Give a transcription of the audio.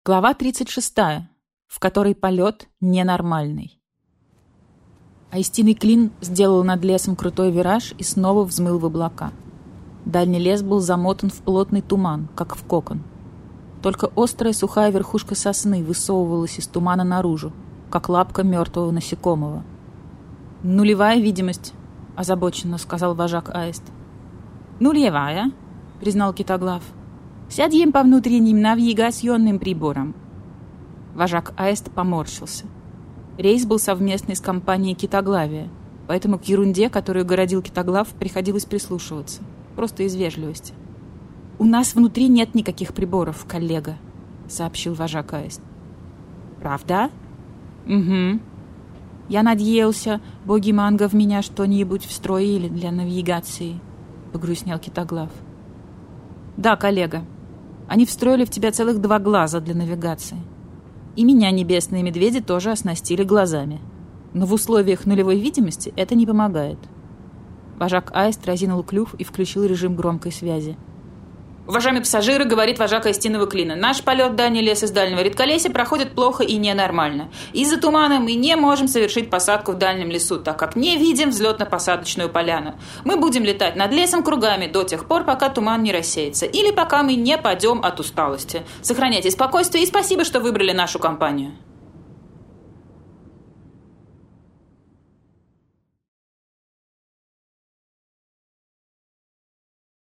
Глава 36, в которой полет ненормальный. Аистиный клин сделал над лесом крутой вираж и снова взмыл в облака. Дальний лес был замотан в плотный туман, как в кокон. Только острая сухая верхушка сосны высовывалась из тумана наружу, как лапка мертвого насекомого. «Нулевая видимость», — озабоченно сказал вожак Аист. «Нулевая», — признал Китоглав. «Сядем по внутренним навигационным приборам». Вожак Аист поморщился. Рейс был совместный с компанией Китоглавия, поэтому к ерунде, которую городил Китоглав, приходилось прислушиваться. Просто из вежливости. «У нас внутри нет никаких приборов, коллега», — сообщил вожак Аист. «Правда?» «Угу. Я надеялся, боги Манга в меня что-нибудь встроили для навигации», — погрустнел Китоглав. «Да, коллега. Они встроили в тебя целых 2 глаза для навигации. И меня небесные медведи тоже оснастили глазами. Но в условиях нулевой видимости это не помогает». Вожак Аист разинул клюв и включил режим громкой связи. «Уважаемые пассажиры, говорит вожак Аистиного клина, наш полет в дальний лес из дальнего редколесья проходит плохо и ненормально. Из-за тумана мы не можем совершить посадку в дальнем лесу, так как не видим взлетно-посадочную поляну. Мы будем летать над лесом кругами до тех пор, пока туман не рассеется, или пока мы не падем от усталости. Сохраняйте спокойствие и спасибо, что выбрали нашу компанию».